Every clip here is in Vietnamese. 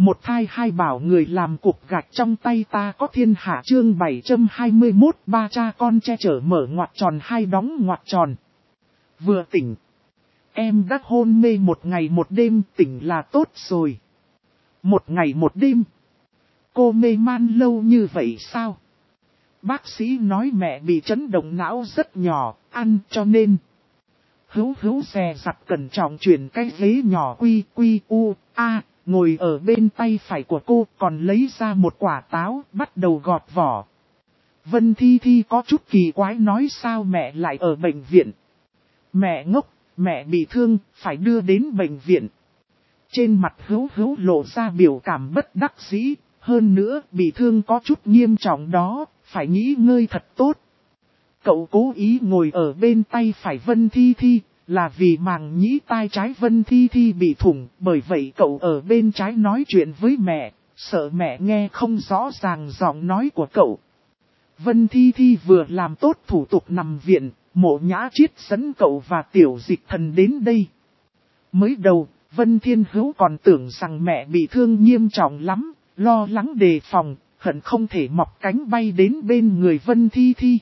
Một thai hai bảo người làm cục gạch trong tay ta có thiên hạ chương 721 ba cha con che chở mở ngoặc tròn hai đóng ngoặc tròn. Vừa tỉnh. Em đã hôn mê một ngày một đêm, tỉnh là tốt rồi. Một ngày một đêm. Cô mê man lâu như vậy sao? Bác sĩ nói mẹ bị chấn động não rất nhỏ, ăn cho nên. Hữu dè dặt cẩn trọng chuyển cái ghế nhỏ ngồi ở bên tay phải của cô, còn lấy ra một quả táo, bắt đầu gọt vỏ. Vân Thi Thi có chút kỳ quái nói sao mẹ lại ở bệnh viện. Mẹ ngốc, mẹ bị thương, phải đưa đến bệnh viện. Trên mặt Hữu lộ ra biểu cảm bất đắc dĩ, hơn nữa bị thương có chút nghiêm trọng đó, phải nghỉ ngơi thật tốt. Cậu cố ý ngồi ở bên tay phải Vân Thi Thi, là vì màng nhĩ tai trái Vân Thi Thi bị thủng, bởi vậy cậu ở bên trái nói chuyện với mẹ, sợ mẹ nghe không rõ ràng giọng nói của cậu. Vân Thi Thi vừa làm tốt thủ tục nằm viện, Mộ Nhã Chiết dẫn cậu và Tiểu Dịch Thần đến đây. Mới đầu, Vân Thiên Hữu còn tưởng rằng mẹ bị thương nghiêm trọng lắm, lo lắng đề phòng, hận không thể mọc cánh bay đến bên người Vân Thi Thi.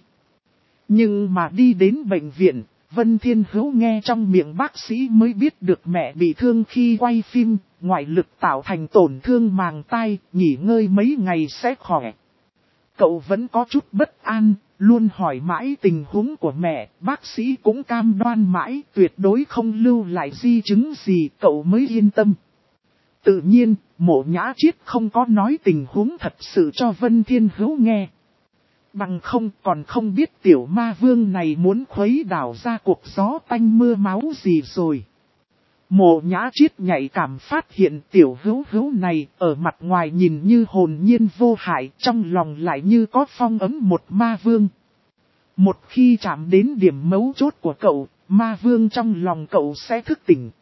Nhưng mà đi đến bệnh viện, Vân Thiên Hữu nghe trong miệng bác sĩ mới biết được mẹ bị thương khi quay phim, ngoại lực tạo thành tổn thương màng tai, nghỉ ngơi mấy ngày sẽ khỏe. Cậu vẫn có chút bất an, luôn hỏi mãi tình huống của mẹ, bác sĩ cũng cam đoan mãi, tuyệt đối không lưu lại di chứng gì, cậu mới yên tâm. Tự nhiên, Mộ Nhã Chiết không có nói tình huống thật sự cho Vân Thiên Hữu nghe. Bằng không còn không biết tiểu ma vương này muốn khuấy đảo ra cuộc gió tanh mưa máu gì rồi. Mộ Nhã Chiết nhạy cảm phát hiện tiểu Hữu này ở mặt ngoài nhìn như hồn nhiên vô hại, trong lòng lại như có phong ấm một ma vương. Một khi chạm đến điểm mấu chốt của cậu, ma vương trong lòng cậu sẽ thức tỉnh.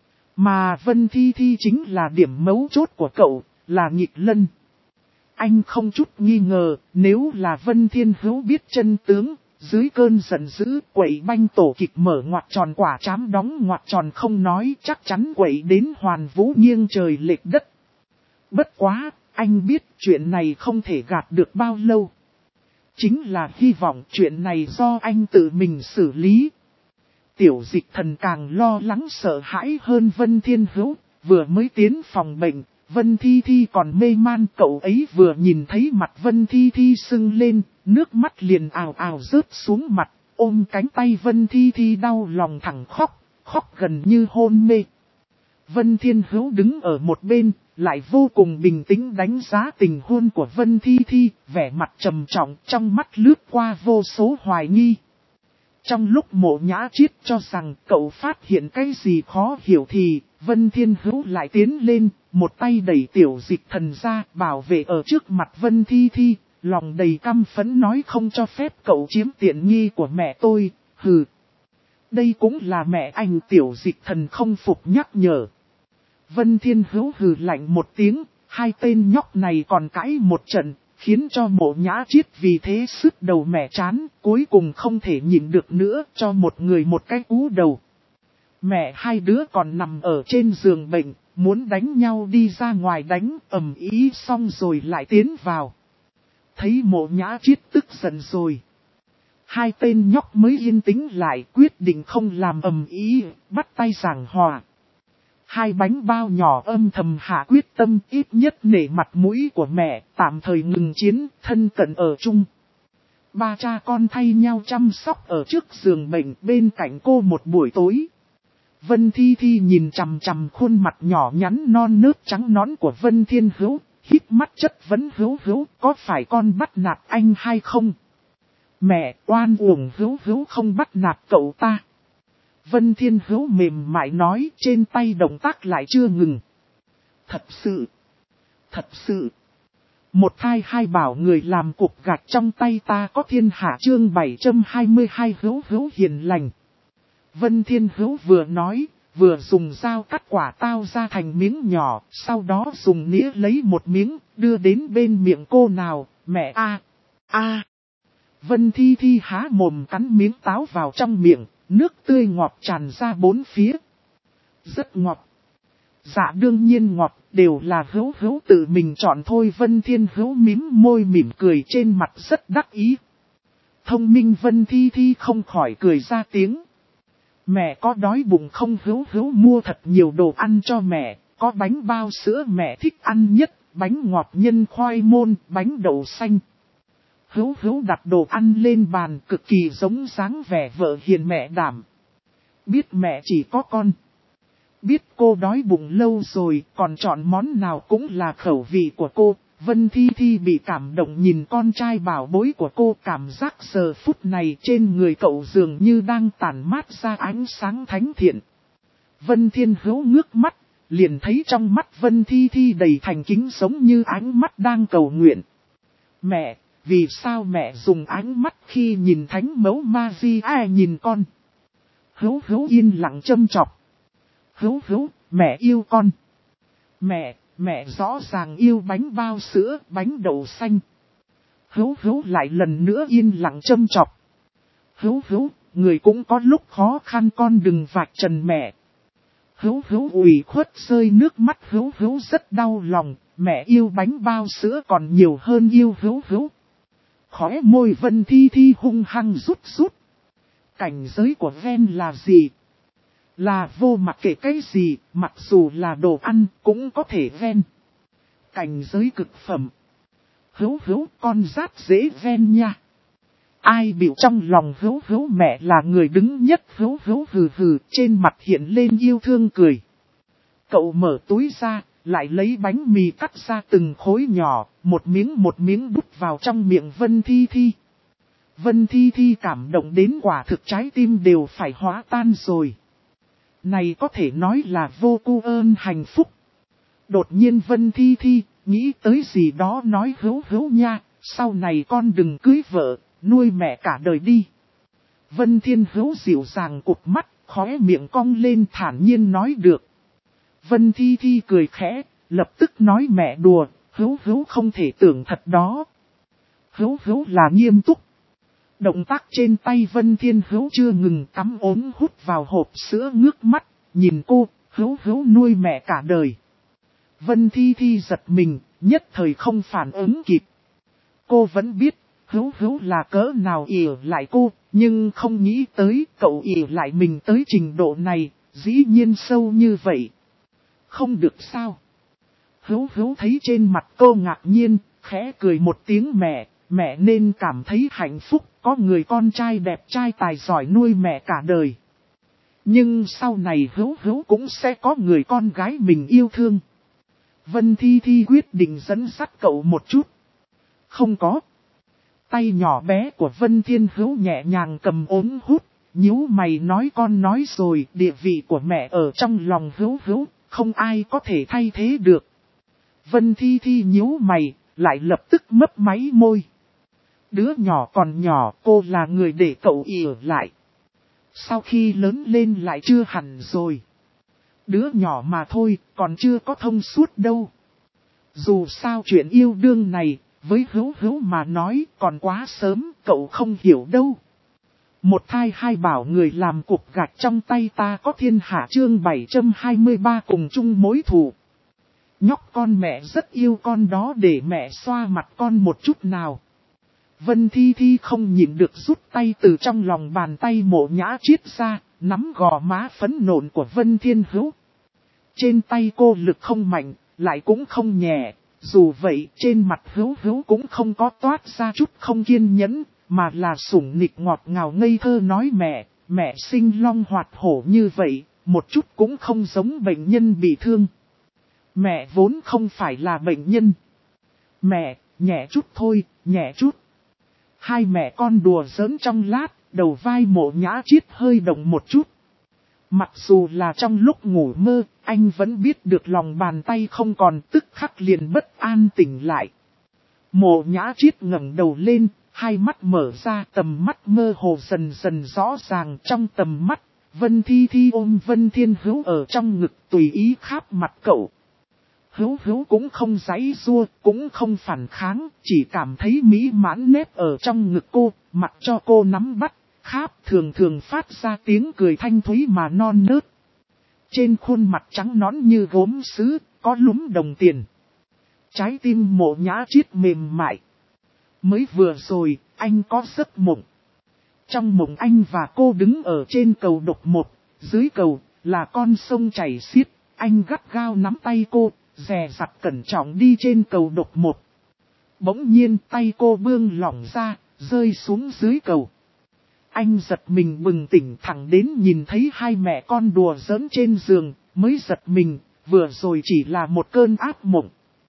Mà Vân Thi Thi chính là điểm mấu chốt của cậu, là nghịch lân. Anh không chút nghi ngờ, nếu là Vân Thiên Hữu biết chân tướng, dưới cơn giận dữ quậy banh tổ kịch mở ngoặc tròn quả trám đóng ngoặc tròn không nói, chắc chắn quậy đến hoàn vũ nghiêng trời lệch đất. Bất quá, anh biết chuyện này không thể gạt được bao lâu. Chính là hy vọng chuyện này do anh tự mình xử lý. Tiểu Dịch Thần càng lo lắng sợ hãi hơn Vân Thiên Hữu, vừa mới tiến phòng bệnh. Vân Thi Thi còn mê man, cậu ấy vừa nhìn thấy mặt Vân Thi Thi sưng lên, nước mắt liền ào ào rớt xuống mặt, ôm cánh tay Vân Thi Thi đau lòng thẳng khóc gần như hôn mê. Vân Thiên Hữu đứng ở một bên, lại vô cùng bình tĩnh đánh giá tình huống của Vân Thi Thi, vẻ mặt trầm trọng, trong mắt lướt qua vô số hoài nghi. Trong lúc Mộ Nhã Chiết cho rằng cậu phát hiện cái gì khó hiểu thì, Vân Thiên Hữu lại tiến lên, một tay đẩy Tiểu Dịch Thần ra, bảo vệ ở trước mặt Vân Thi Thi, lòng đầy căm phẫn nói không cho phép cậu chiếm tiện nghi của mẹ tôi, hừ. Đây cũng là mẹ anh. Tiểu Dịch Thần không phục nhắc nhở. Vân Thiên Hữu hừ lạnh một tiếng, hai tên nhóc này còn cãi một trận, khiến cho Mộ Nhã Chiết vì thế sứt đầu mẻ chán, cuối cùng không thể nhịn được nữa, cho một người một cái cú đầu. Mẹ hai đứa còn nằm ở trên giường bệnh, muốn đánh nhau đi ra ngoài đánh, ầm ĩ xong rồi lại tiến vào. Thấy Mộ Nhã Chiết tức giận rồi. Hai tên nhóc mới yên tĩnh lại, quyết định không làm ầm ĩ, bắt tay giảng hòa. Hai bánh bao nhỏ âm thầm hạ quyết tâm, ít nhất nể mặt mũi của mẹ, tạm thời ngừng chiến, thân cận ở chung. Ba cha con thay nhau chăm sóc ở trước giường bệnh bên cạnh cô một buổi tối. Vân Thi Thi nhìn chằm chằm khuôn mặt nhỏ nhắn non nớt trắng nõn của Vân Thiên Hữu, hít mắt chất vấn Hữu có phải con bắt nạt anh hay không? Mẹ, oan uổng Hữu không bắt nạt cậu ta. Vân Thiên Hữu mềm mại nói, trên tay động tác lại chưa ngừng. Thật sự. Một thai hai bảo người làm cục gạch trong tay ta có thiên hạ chương 722 Hữu hiền lành. Vân Thiên Hữu vừa nói, vừa dùng dao cắt quả táo ra thành miếng nhỏ, sau đó dùng nĩa lấy một miếng, đưa đến bên miệng cô nào, mẹ a. Vân Thi Thi há mồm cắn miếng táo vào trong miệng, nước tươi ngọt tràn ra bốn phía. Rất ngọt. Dạ đương nhiên ngọt, đều là Hữu Hữu tự mình chọn thôi. Vân Thiên Hữu mím môi mỉm cười, trên mặt rất đắc ý. Thông minh Vân Thi Thi không khỏi cười ra tiếng. Mẹ có đói bụng không? Hữu Hữu mua thật nhiều đồ ăn cho mẹ, có bánh bao sữa mẹ thích ăn nhất, bánh ngọt nhân khoai môn, bánh đậu xanh. Hữu Hữu đặt đồ ăn lên bàn, cực kỳ giống dáng vẻ vợ hiền mẹ đảm. Biết mẹ chỉ có con. Biết cô đói bụng lâu rồi, còn chọn món nào cũng là khẩu vị của cô. Vân Thi Thi bị cảm động nhìn con trai bảo bối của cô, cảm giác giờ phút này trên người cậu dường như đang tản mát ra ánh sáng thánh thiện. Vân Thiên Hữu ngước mắt, liền thấy trong mắt Vân Thi Thi đầy thành kính giống như ánh mắt đang cầu nguyện. Mẹ, vì sao mẹ dùng ánh mắt khi nhìn thánh mẫu Maria nhìn con? Hữu Hữu yên lặng châm chọc. Hữu Hữu, mẹ yêu con. Mẹ rõ ràng yêu bánh bao sữa, bánh đậu xanh. Hữu Hữu lại lần nữa yên lặng châm chọc. Hữu Hữu, người cũng có lúc khó khăn, con đừng vạch trần mẹ. Hữu Hữu ủy khuất rơi nước mắt. Hữu Hữu rất đau lòng, mẹ yêu bánh bao sữa còn nhiều hơn yêu Hữu Hữu. Khóe môi Vân Thi Thi hung hăng rút rút. Cảnh giới của Ven là gì? Là vô mặc kệ cái gì, mặc dù là đồ ăn cũng có thể ven. Cảnh giới cực phẩm. Hữu Hữu, con rát dễ ven nha. Ai biểu trong lòng Hữu Hữu mẹ là người đứng nhất. Hữu Hữu hừ hừ, trên mặt hiện lên yêu thương cười. Cậu mở túi ra, lại lấy bánh mì cắt ra từng khối nhỏ, một miếng đút vào trong miệng Vân Thi Thi. Vân Thi Thi cảm động đến quả thực trái tim đều phải hóa tan rồi. Này có thể nói là vô cu ơn hạnh phúc. Đột nhiên Vân Thi Thi nghĩ tới gì đó nói Hữu Hữu nha, sau này con đừng cưới vợ, nuôi mẹ cả đời đi. Vân Thiên Hữu dịu dàng cụp mắt, khóe miệng cong lên thản nhiên nói được. Vân Thi Thi cười khẽ, lập tức nói mẹ đùa, Hữu Hữu không thể tưởng thật đó. Hữu Hữu là nghiêm túc. Động tác trên tay Vân Thiên Hữu chưa ngừng, cắm ốm hút vào hộp sữa ngước mắt, nhìn cô, Hữu Hữu nuôi mẹ cả đời. Vân Thi Thi giật mình, nhất thời không phản ứng kịp. Cô vẫn biết, Hữu Hữu là cỡ nào ỷ lại cô, nhưng không nghĩ tới cậu ỷ lại mình tới trình độ này, dĩ nhiên sâu như vậy. Không được sao? Hữu Hữu thấy trên mặt cô ngạc nhiên, khẽ cười một tiếng mẹ nên cảm thấy hạnh phúc, có người con trai đẹp trai tài giỏi nuôi mẹ cả đời. Nhưng sau này Hữu Hữu cũng sẽ có người con gái mình yêu thương. Vân Thi Thi quyết định dẫn dắt cậu một chút. Không có. Tay nhỏ bé của Vân Thiên Hữu nhẹ nhàng cầm ốm hút, nhíu mày nói con nói rồi, địa vị của mẹ ở trong lòng Hữu Hữu, không ai có thể thay thế được. Vân Thi Thi nhíu mày, lại lập tức mấp máy môi. Đứa nhỏ còn nhỏ, cô là người để cậu ỷ lại. Sau khi lớn lên lại chưa hẳn rồi. Đứa nhỏ mà thôi, còn chưa có thông suốt đâu. Dù sao chuyện yêu đương này, với Hữu Hữu mà nói còn quá sớm, cậu không hiểu đâu. Một thai hai bảo người làm cục gạch trong tay ta có thiên hạ chương 723 cùng chung mối thù. Nhóc con mẹ rất yêu con đó, để mẹ xoa mặt con một chút nào. Vân Thi Thi không nhịn được rút tay từ trong lòng bàn tay Mộ Nhã Triết ra, nắm gò má phấn nộn của Vân Thiên Hữu. Trên tay cô lực không mạnh, lại cũng không nhẹ, dù vậy trên mặt Hữu Hữu cũng không có toát ra chút không kiên nhẫn, mà là sủng nịch ngọt ngào ngây thơ nói mẹ sinh long hoạt hổ như vậy, một chút cũng không giống bệnh nhân bị thương. Mẹ vốn không phải là bệnh nhân. Mẹ, nhẹ chút thôi, nhẹ chút. Hai mẹ con đùa giỡn trong lát, đầu vai Mộ Nhã Triết hơi động một chút. Mặc dù là trong lúc ngủ mơ, anh vẫn biết được lòng bàn tay không còn, tức khắc liền bất an tỉnh lại. Mộ Nhã Triết ngẩng đầu lên, hai mắt mở ra, tầm mắt mơ hồ dần dần rõ ràng. Trong tầm mắt, Vân Thi Thi ôm Vân Thiên Hữu ở trong ngực tùy ý kháp mặt cậu. Hữu Hữu cũng không giãy giụa, cũng không phản kháng, chỉ cảm thấy mỹ mãn nếp ở trong ngực cô, mặc cho cô nắm bắt, kháp thường thường phát ra tiếng cười thanh thúy mà non nớt. Trên khuôn mặt trắng nõn như gốm sứ, có lúm đồng tiền. Trái tim Mộ Nhã Triết mềm mại. Mới vừa rồi, anh có giấc mộng. Trong mộng anh và cô đứng ở trên cầu độc một, dưới cầu là con sông chảy xiết, anh gắt gao nắm tay cô, dè dặt cẩn trọng đi trên cầu độc một. Bỗng nhiên tay cô buông lỏng ra, rơi xuống dưới cầu. Anh giật mình bừng tỉnh thẳng đến nhìn thấy hai mẹ con đùa giỡn trên giường, mới giật mình, vừa rồi chỉ là một cơn ác mộng.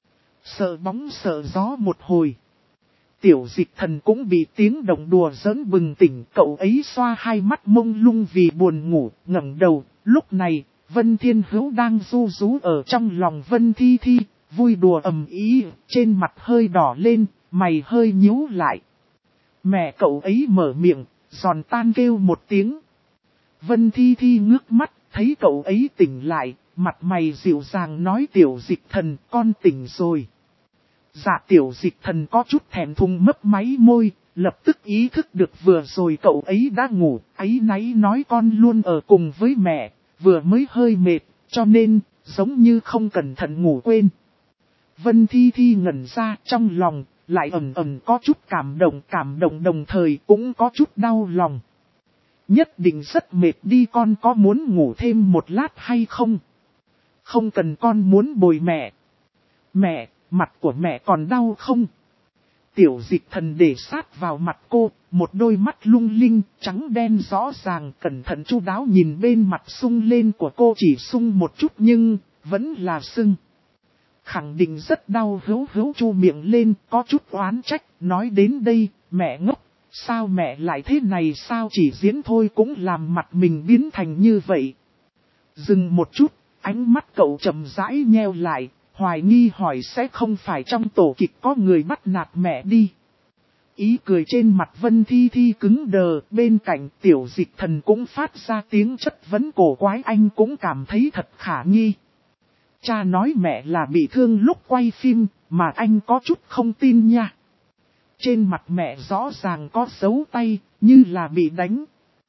Sợ bóng sợ gió một hồi. Tiểu Dịch Thần cũng bị tiếng động đùa giỡn bừng tỉnh, cậu ấy xoa hai mắt mông lung vì buồn ngủ, ngẩng đầu, lúc này, Vân Thiên Hữu đang ru rú ở trong lòng Vân Thi Thi, vui đùa ầm ĩ, trên mặt hơi đỏ lên, mày hơi nhíu lại. Mẹ cậu ấy mở miệng, giòn tan kêu một tiếng. Vân Thi Thi ngước mắt, thấy cậu ấy tỉnh lại, mặt mày dịu dàng nói Tiểu Dịch Thần, con tỉnh rồi. Dạ Tiểu Dịch Thần có chút thẹn thùng mấp máy môi, lập tức ý thức được vừa rồi cậu ấy đã ngủ, áy náy nói con luôn ở cùng với mẹ, vừa mới hơi mệt, cho nên, giống như không cẩn thận ngủ quên. Vân Thi Thi ngẩn ra trong lòng, lại ẩn ẩn có chút cảm động đồng thời cũng có chút đau lòng. Nhất định rất mệt đi, con có muốn ngủ thêm một lát hay không? Không cần, con muốn bồi mẹ. Mẹ, mặt của mẹ còn đau không? Tiểu Dịch Thần để sát vào mặt cô, một đôi mắt lung linh, trắng đen rõ ràng, cẩn thận chu đáo nhìn bên mặt sung lên của cô, chỉ sung một chút nhưng, vẫn là sưng. Khẳng định rất đau. Hữu chu miệng lên, có chút oán trách, nói đến đây, mẹ ngốc, sao mẹ lại thế này, sao chỉ diễn thôi cũng làm mặt mình biến thành như vậy. Dừng một chút, ánh mắt cậu chậm rãi nheo lại, hoài nghi hỏi sẽ không phải trong tổ kịch có người bắt nạt mẹ đi. Ý cười trên mặt Vân Thi Thi cứng đờ, bên cạnh Tiểu Dịch Thần cũng phát ra tiếng chất vấn cổ quái, anh cũng cảm thấy thật khả nghi. Cha nói mẹ là bị thương lúc quay phim, mà anh có chút không tin nha. Trên mặt mẹ rõ ràng có dấu tay, như là bị đánh.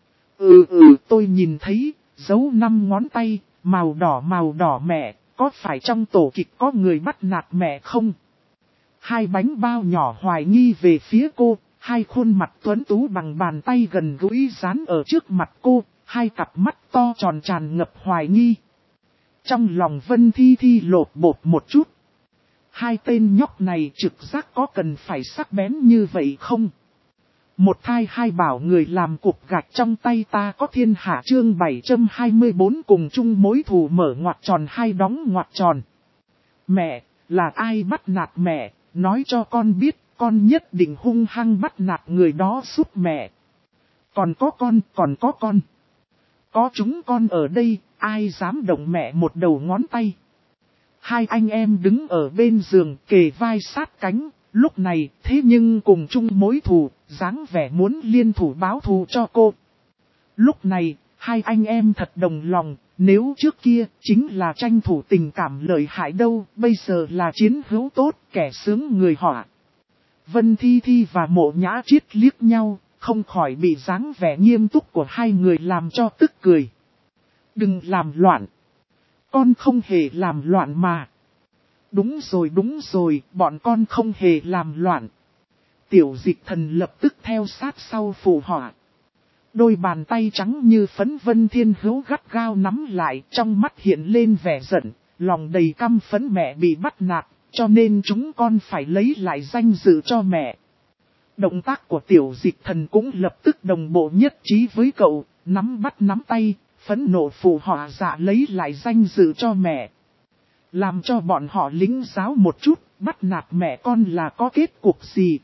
Tôi nhìn thấy, dấu 5 ngón tay, màu đỏ mẹ, có phải trong tổ kịch có người bắt nạt mẹ không? Hai bánh bao nhỏ hoài nghi về phía cô, hai khuôn mặt tuấn tú bằng bàn tay gần gũi dán ở trước mặt cô, hai cặp mắt to tròn tràn ngập hoài nghi. Trong lòng Vân Thi Thi lột bột một chút. Hai tên nhóc này trực giác có cần phải sắc bén như vậy không? Một thai hai bảo người làm cục gạch trong tay ta có thiên hạ chương 724 cùng chung mối thù mở ngoặc tròn hai đóng ngoặc tròn. Mẹ, là ai bắt nạt mẹ, nói cho con biết, con nhất định hung hăng bắt nạt người đó giúp mẹ. Còn có con. Có chúng con ở đây, ai dám động mẹ một đầu ngón tay. Hai anh em đứng ở bên giường kề vai sát cánh, lúc này thế nhưng cùng chung mối thù, dáng vẻ muốn liên thủ báo thù cho cô. Lúc này, hai anh em thật đồng lòng, nếu trước kia chính là tranh thủ tình cảm lợi hại đâu, bây giờ là chiến hữu tốt, kẻ sướng người họa. Vân Thi Thi và Mộ Nhã Triết liếc nhau, không khỏi bị dáng vẻ nghiêm túc của hai người làm cho tức cười. Đừng làm loạn. Con không hề làm loạn mà. Đúng rồi, bọn con không hề làm loạn. Tiểu Dịch Thần lập tức theo sát sau phụ họa. Đôi bàn tay trắng như phấn Vân Thiên Hữu gắt gao nắm lại, trong mắt hiện lên vẻ giận, lòng đầy căm phẫn mẹ bị bắt nạt, cho nên chúng con phải lấy lại danh dự cho mẹ. Động tác của Tiểu Dịch Thần cũng lập tức đồng bộ nhất trí với cậu, nắm tay, phẫn nộ phụ họa dạ lấy lại danh dự cho mẹ. Làm cho bọn họ lính giáo một chút, bắt nạt mẹ con là có kết cục gì?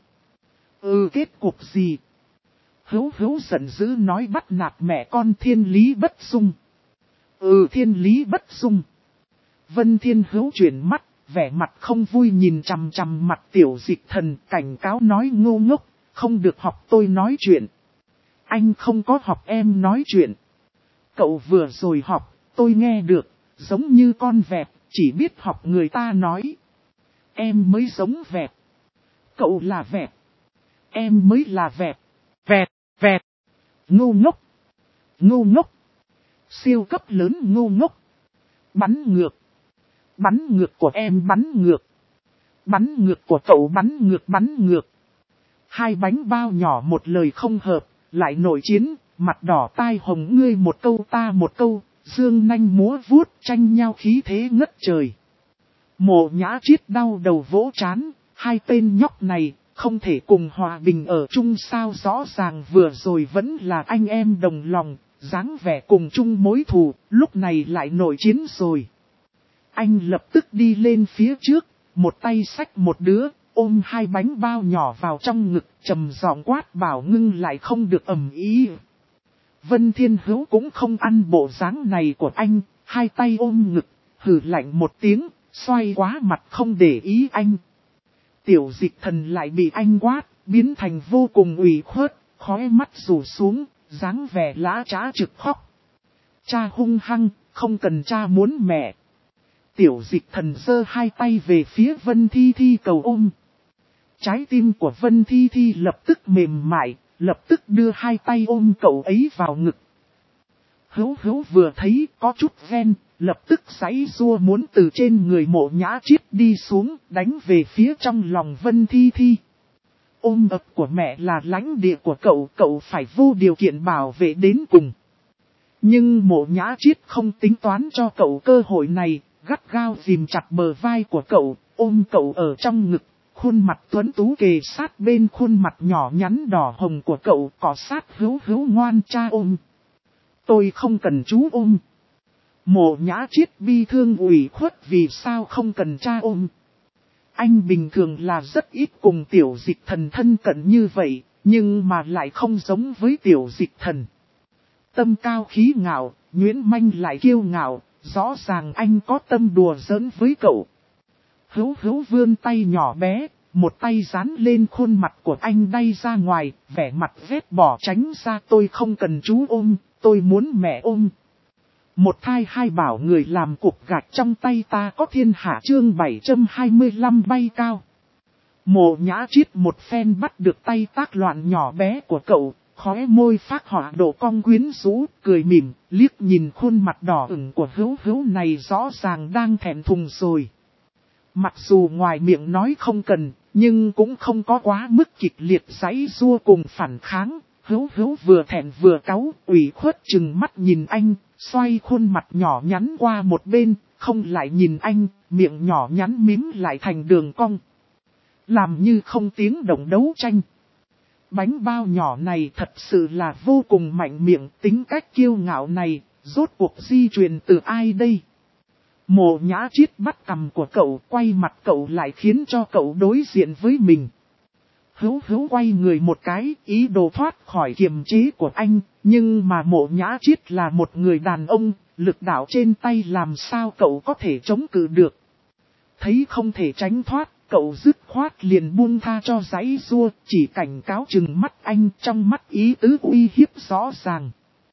Kết cục gì? Hữu giận dữ nói bắt nạt mẹ con thiên lý bất dung. Thiên lý bất dung. Vân Thiên Hữu chuyển mắt, vẻ mặt không vui nhìn chằm chằm mặt Tiểu Dịch Thần, cảnh cáo nói ngu ngốc, không được học tôi nói chuyện. Anh không có học em nói chuyện. Cậu vừa rồi học, tôi nghe được, giống như con vẹt, chỉ biết học người ta nói. Em mới giống vẹt. Cậu là vẹt. Em mới là vẹt. Vẹt. Ngu ngốc. Siêu cấp lớn ngu ngốc. Bắn ngược. Bắn ngược của em bắn ngược. Bắn ngược của cậu bắn ngược bắn ngược. Hai bánh bao nhỏ một lời không hợp, lại nổi chiến, mặt đỏ tai hồng ngươi một câu ta một câu, dương nanh múa vuốt tranh nhau khí thế ngất trời. Mộ Nhã Triết đau đầu vỗ trán, hai tên nhóc này, không thể cùng hòa bình ở chung sao rõ ràng vừa rồi vẫn là anh em đồng lòng, dáng vẻ cùng chung mối thù, lúc này lại nổi chiến rồi. Anh lập tức đi lên phía trước, một tay xách một đứa, ôm hai bánh bao nhỏ vào trong ngực, trầm giọng quát bảo ngưng lại không được ầm ý. Vân Thiên Hữu cũng không ăn bộ dáng này của anh, hai tay ôm ngực, hừ lạnh một tiếng, xoay quá mặt không để ý anh. Tiểu Dịch Thần lại bị anh quát, biến thành vô cùng ủy khuất, khóe mắt rủ xuống, dáng vẻ lã trá trực khóc. Cha hung hăng, không cần cha muốn mẹ. Tiểu Dịch Thần giơ hai tay về phía Vân Thi Thi cầu ôm. Trái tim của Vân Thi Thi lập tức mềm mại, lập tức đưa hai tay ôm cậu ấy vào ngực. Hữu Hữu vừa thấy có chút ghen, lập tức giãy giụa muốn từ trên người Mộ Nhã Triết đi xuống, đánh về phía trong lòng Vân Thi Thi. Ôm ấp của mẹ là lãnh địa của cậu, cậu phải vô điều kiện bảo vệ đến cùng. Nhưng Mộ Nhã Triết không tính toán cho cậu cơ hội này, gắt gao ghìm chặt bờ vai của cậu, ôm cậu ở trong ngực. Khuôn mặt tuấn tú kề sát bên khuôn mặt nhỏ nhắn đỏ hồng của cậu, cọ sát Hữu Hữu ngoan cha ôm. Tôi không cần chú ôm. Mộ Nhã Triết bi thương ủy khuất vì sao không cần cha ôm. Anh bình thường là rất ít cùng Tiểu Dịch Thần thân cận như vậy, nhưng mà lại không giống với Tiểu Dịch Thần. Tâm cao khí ngạo, nhuyễn manh lại kiêu ngạo, rõ ràng anh có tâm đùa giỡn với cậu. Hữu Hữu vươn tay nhỏ bé, một tay dán lên khuôn mặt của anh đay ra ngoài, vẻ mặt vết bỏ tránh ra tôi không cần chú ôm, tôi muốn mẹ ôm. Một thai hai bảo người làm cục gạch trong tay ta có thiên hạ chương 725 bay cao. Mộ Nhã Triết một phen bắt được tay tác loạn nhỏ bé của cậu, khóe môi phát họa độ cong quyến rũ, cười mỉm, liếc nhìn khuôn mặt đỏ ửng của Hữu Hữu này rõ ràng đang thẹn thùng rồi. Mặc dù ngoài miệng nói không cần, nhưng cũng không có quá mức kịch liệt giãy giụa cùng phản kháng. Hữu Hữu vừa thẹn vừa cáu, ủy khuất chừng mắt nhìn anh, xoay khuôn mặt nhỏ nhắn qua một bên, không lại nhìn anh, miệng nhỏ nhắn mím lại thành đường cong. Làm như không tiếng động đấu tranh. Bánh bao nhỏ này thật sự là vô cùng mạnh miệng, tính cách kiêu ngạo này, rốt cuộc di truyền từ ai đây? Mộ Nhã Triết bắt cằm của cậu, quay mặt cậu lại khiến cho cậu đối diện với mình. Hữu Hữu quay người một cái, ý đồ thoát khỏi kiềm chế của anh, nhưng mà Mộ Nhã Triết là một người đàn ông, lực đạo trên tay làm sao cậu có thể chống cự được. Thấy không thể tránh thoát, cậu dứt khoát liền buông tha cho giãy giụa, chỉ cảnh cáo chừng mắt anh, trong mắt ý tứ uy hiếp rõ ràng.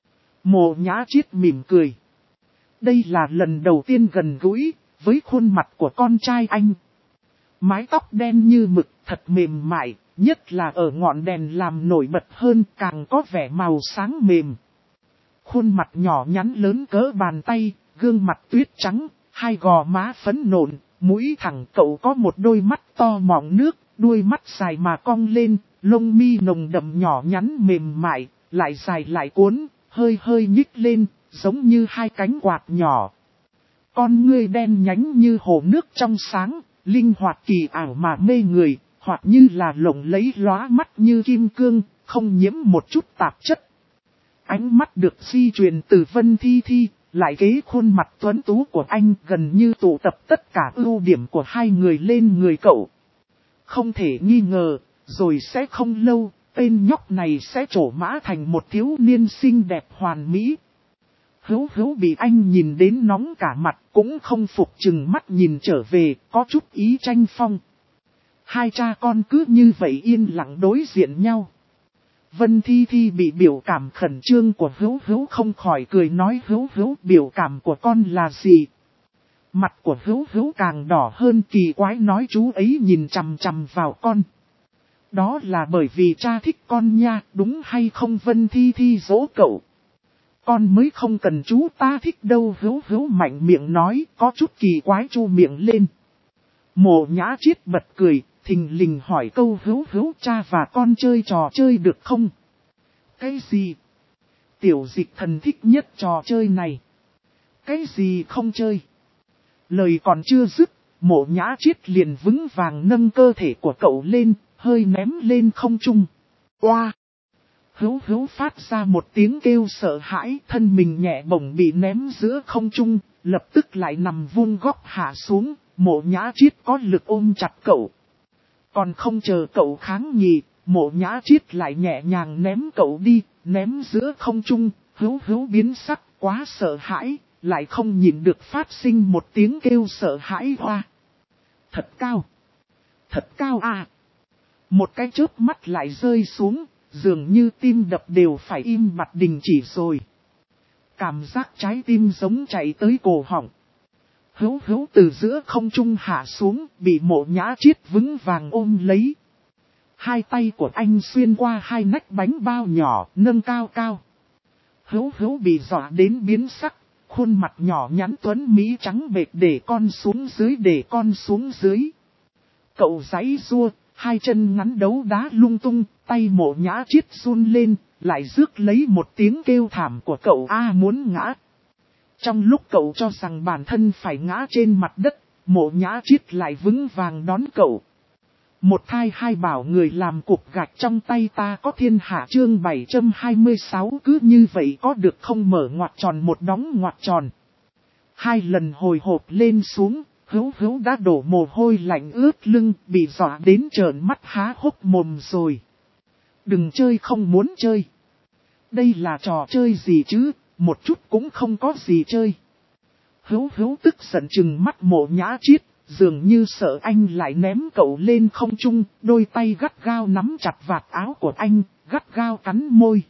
Mộ Nhã Triết mỉm cười. Đây là lần đầu tiên gần gũi với khuôn mặt của con trai anh. Mái tóc đen như mực, thật mềm mại, nhất là ở ngọn đèn làm nổi bật hơn, càng có vẻ màu sáng mềm. Khuôn mặt nhỏ nhắn lớn cỡ bàn tay, gương mặt tuyết trắng, hai gò má phấn nộn, mũi thẳng, cậu có một đôi mắt to mọng nước, đuôi mắt dài mà cong lên, lông mi nồng đậm nhỏ nhắn mềm mại, lại dài lại cuốn, hơi hơi nhích lên, giống như hai cánh quạt nhỏ. Con ngươi đen nhánh như hồ nước trong sáng, linh hoạt kỳ ảo mà mê người, hoặc như là lộng lẫy lóa mắt như kim cương, không nhiễm một chút tạp chất. Ánh mắt được di truyền từ Vân Thi Thi, lại kế khuôn mặt tuấn tú của anh gần như tụ tập tất cả ưu điểm của hai người lên người cậu. Không thể nghi ngờ, rồi sẽ không lâu, tên nhóc này sẽ trổ mã thành một thiếu niên xinh đẹp hoàn mỹ. Hữu Hữu bị anh nhìn đến nóng cả mặt, cũng không phục chừng mắt nhìn trở về, có chút ý tranh phong. Hai cha con cứ như vậy yên lặng đối diện nhau. Vân Thi Thi bị biểu cảm khẩn trương của Hữu Hữu không khỏi cười nói Hữu Hữu biểu cảm của con là gì. Mặt của Hữu Hữu càng đỏ hơn, kỳ quái nói chú ấy nhìn chằm chằm vào con. Đó là bởi vì cha thích con nha, đúng hay không? Vân Thi Thi dỗ cậu. Con mới không cần chú ta thích đâu, Hữu Hữu mạnh miệng nói, có chút kỳ quái chu miệng lên. Mộ Nhã Chiết bật cười, thình lình hỏi câu, Hữu Hữu cha và con chơi trò chơi được không? Cái gì? Tiểu Dịch Thần thích nhất trò chơi này. Cái gì không chơi? Lời còn chưa dứt, Mộ Nhã Chiết liền vững vàng nâng cơ thể của cậu lên, hơi ném lên không trung. Oa! Hữu Hữu phát ra một tiếng kêu sợ hãi, thân mình nhẹ bổng bị ném giữa không trung, lập tức lại nằm vuông góc hạ xuống. Mộ Nhã Chiết có lực ôm chặt cậu. Còn không chờ cậu kháng nghị, Mộ Nhã Chiết lại nhẹ nhàng ném cậu đi, ném giữa không trung. Hữu Hữu biến sắc, quá sợ hãi, lại không nhịn được phát sinh một tiếng kêu sợ hãi hoa. Thật cao! Thật cao à! Một cái chớp mắt lại rơi xuống, dường như tim đập đều phải im bặt đình chỉ rồi. Cảm giác trái tim giống chạy tới cổ họng. Hữu Hữu từ giữa không trung hạ xuống, bị Mộ Nhã Chiết vững vàng ôm lấy. Hai tay của anh xuyên qua hai nách bánh bao nhỏ, nâng cao cao. Hữu Hữu bị dọa đến biến sắc, khuôn mặt nhỏ nhắn tuấn mỹ trắng bệch, để con xuống dưới, để con xuống dưới. Cậu giãy giụa, hai chân ngắn đấu đá lung tung, tay Mộ Nhã Chiết run lên, lại rước lấy một tiếng kêu thảm của cậu muốn ngã. Trong lúc cậu cho rằng bản thân phải ngã trên mặt đất, Mộ Nhã Chiết lại vững vàng đón cậu. Một thai hai bảo người làm cục gạch trong tay ta có thiên hạ, chương 726, cứ như vậy có được không, mở ngoặc tròn một đóng ngoặc tròn. Hai lần hồi hộp lên xuống, Hữu Hữu đã đổ mồ hôi lạnh ướt lưng, bị dọa đến trợn mắt há hốc mồm rồi. Đừng chơi, không muốn chơi. Đây là trò chơi gì chứ, một chút cũng không có gì chơi. Hữu Hữu tức giận trừng mắt Mộ Nhã Chiết, dường như sợ anh lại ném cậu lên không trung, đôi tay gắt gao nắm chặt vạt áo của anh, gắt gao cắn môi.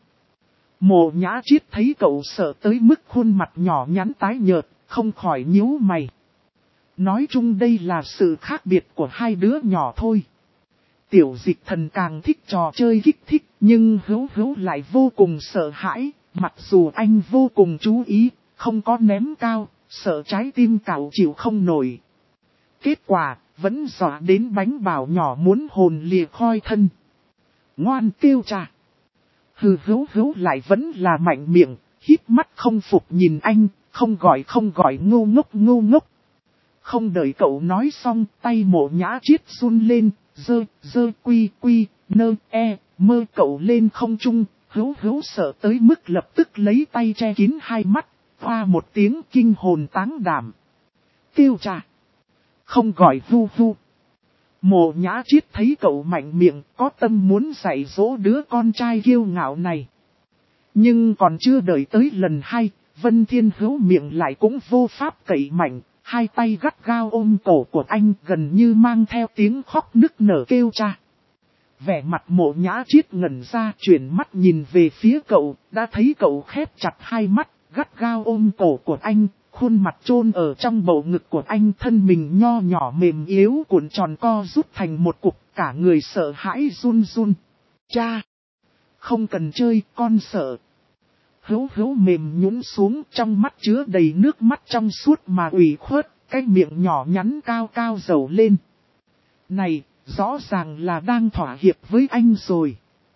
Mộ Nhã Chiết thấy cậu sợ tới mức khuôn mặt nhỏ nhắn tái nhợt, không khỏi nhíu mày. Nói chung đây là sự khác biệt của hai đứa nhỏ thôi. Tiểu Dịch Thần càng thích trò chơi kích thích, nhưng Hữu Hữu lại vô cùng sợ hãi, mặc dù anh vô cùng chú ý, không có ném cao, sợ trái tim cậu chịu không nổi. Kết quả, vẫn dọa đến bánh bao nhỏ muốn hồn lìa khoi thân. Ngoan kêu cha. Hữu Hữu lại vẫn là mạnh miệng, híp mắt không phục nhìn anh, không gọi ngu ngốc. Không đợi cậu nói xong, tay Mộ Nhã Chiết run lên, dơ quy mơ cậu lên không trung. Hữu Hữu sợ tới mức lập tức lấy tay che kín hai mắt, hoa một tiếng kinh hồn táng đảm. Kêu cha. Không gọi vu. Mộ Nhã Chiết thấy cậu mạnh miệng, có tâm muốn dạy dỗ đứa con trai kiêu ngạo này. Nhưng còn chưa đợi tới lần hai, Vân Thiên Hữu miệng lại cũng vô pháp cậy mạnh, hai tay gắt gao ôm cổ của anh, gần như mang theo tiếng khóc nức nở kêu cha. Vẻ mặt Mộ Nhã Chiết ngẩn ra, chuyển mắt nhìn về phía cậu, đã thấy cậu khép chặt hai mắt, gắt gao ôm cổ của anh, khuôn mặt chôn ở trong bầu ngực của anh, thân mình nho nhỏ mềm yếu cuộn tròn co rút thành một cục, cả người sợ hãi run. Cha! Không cần chơi, con sợ. Hữu Hữu mềm nhũn xuống, trong mắt chứa đầy nước mắt trong suốt mà ủy khuất, cái miệng nhỏ nhắn cao cao dầu lên. Này, rõ ràng là đang thỏa hiệp với anh rồi.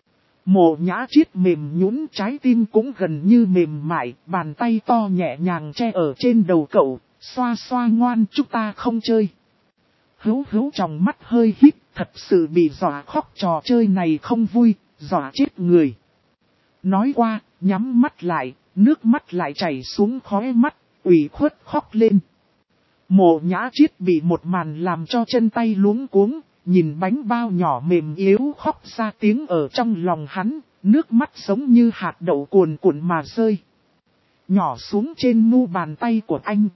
Mộ Nhã Chiết mềm nhũn, trái tim cũng gần như mềm mại, bàn tay to nhẹ nhàng che ở trên đầu cậu, xoa xoa ngoan chúng ta không chơi. Hữu Hữu trong mắt hơi híp, thật sự bị dọa khóc, trò chơi này không vui, dọa chết người. Nói qua, nhắm mắt lại, nước mắt lại chảy xuống khóe mắt, ủy khuất khóc lên. Mộ Nhã Chiết bị một màn làm cho chân tay luống cuống, nhìn bánh bao nhỏ mềm yếu khóc ra tiếng ở trong lòng hắn, nước mắt giống như hạt đậu cuồn cuộn mà rơi. Nhỏ xuống trên mu bàn tay của anh.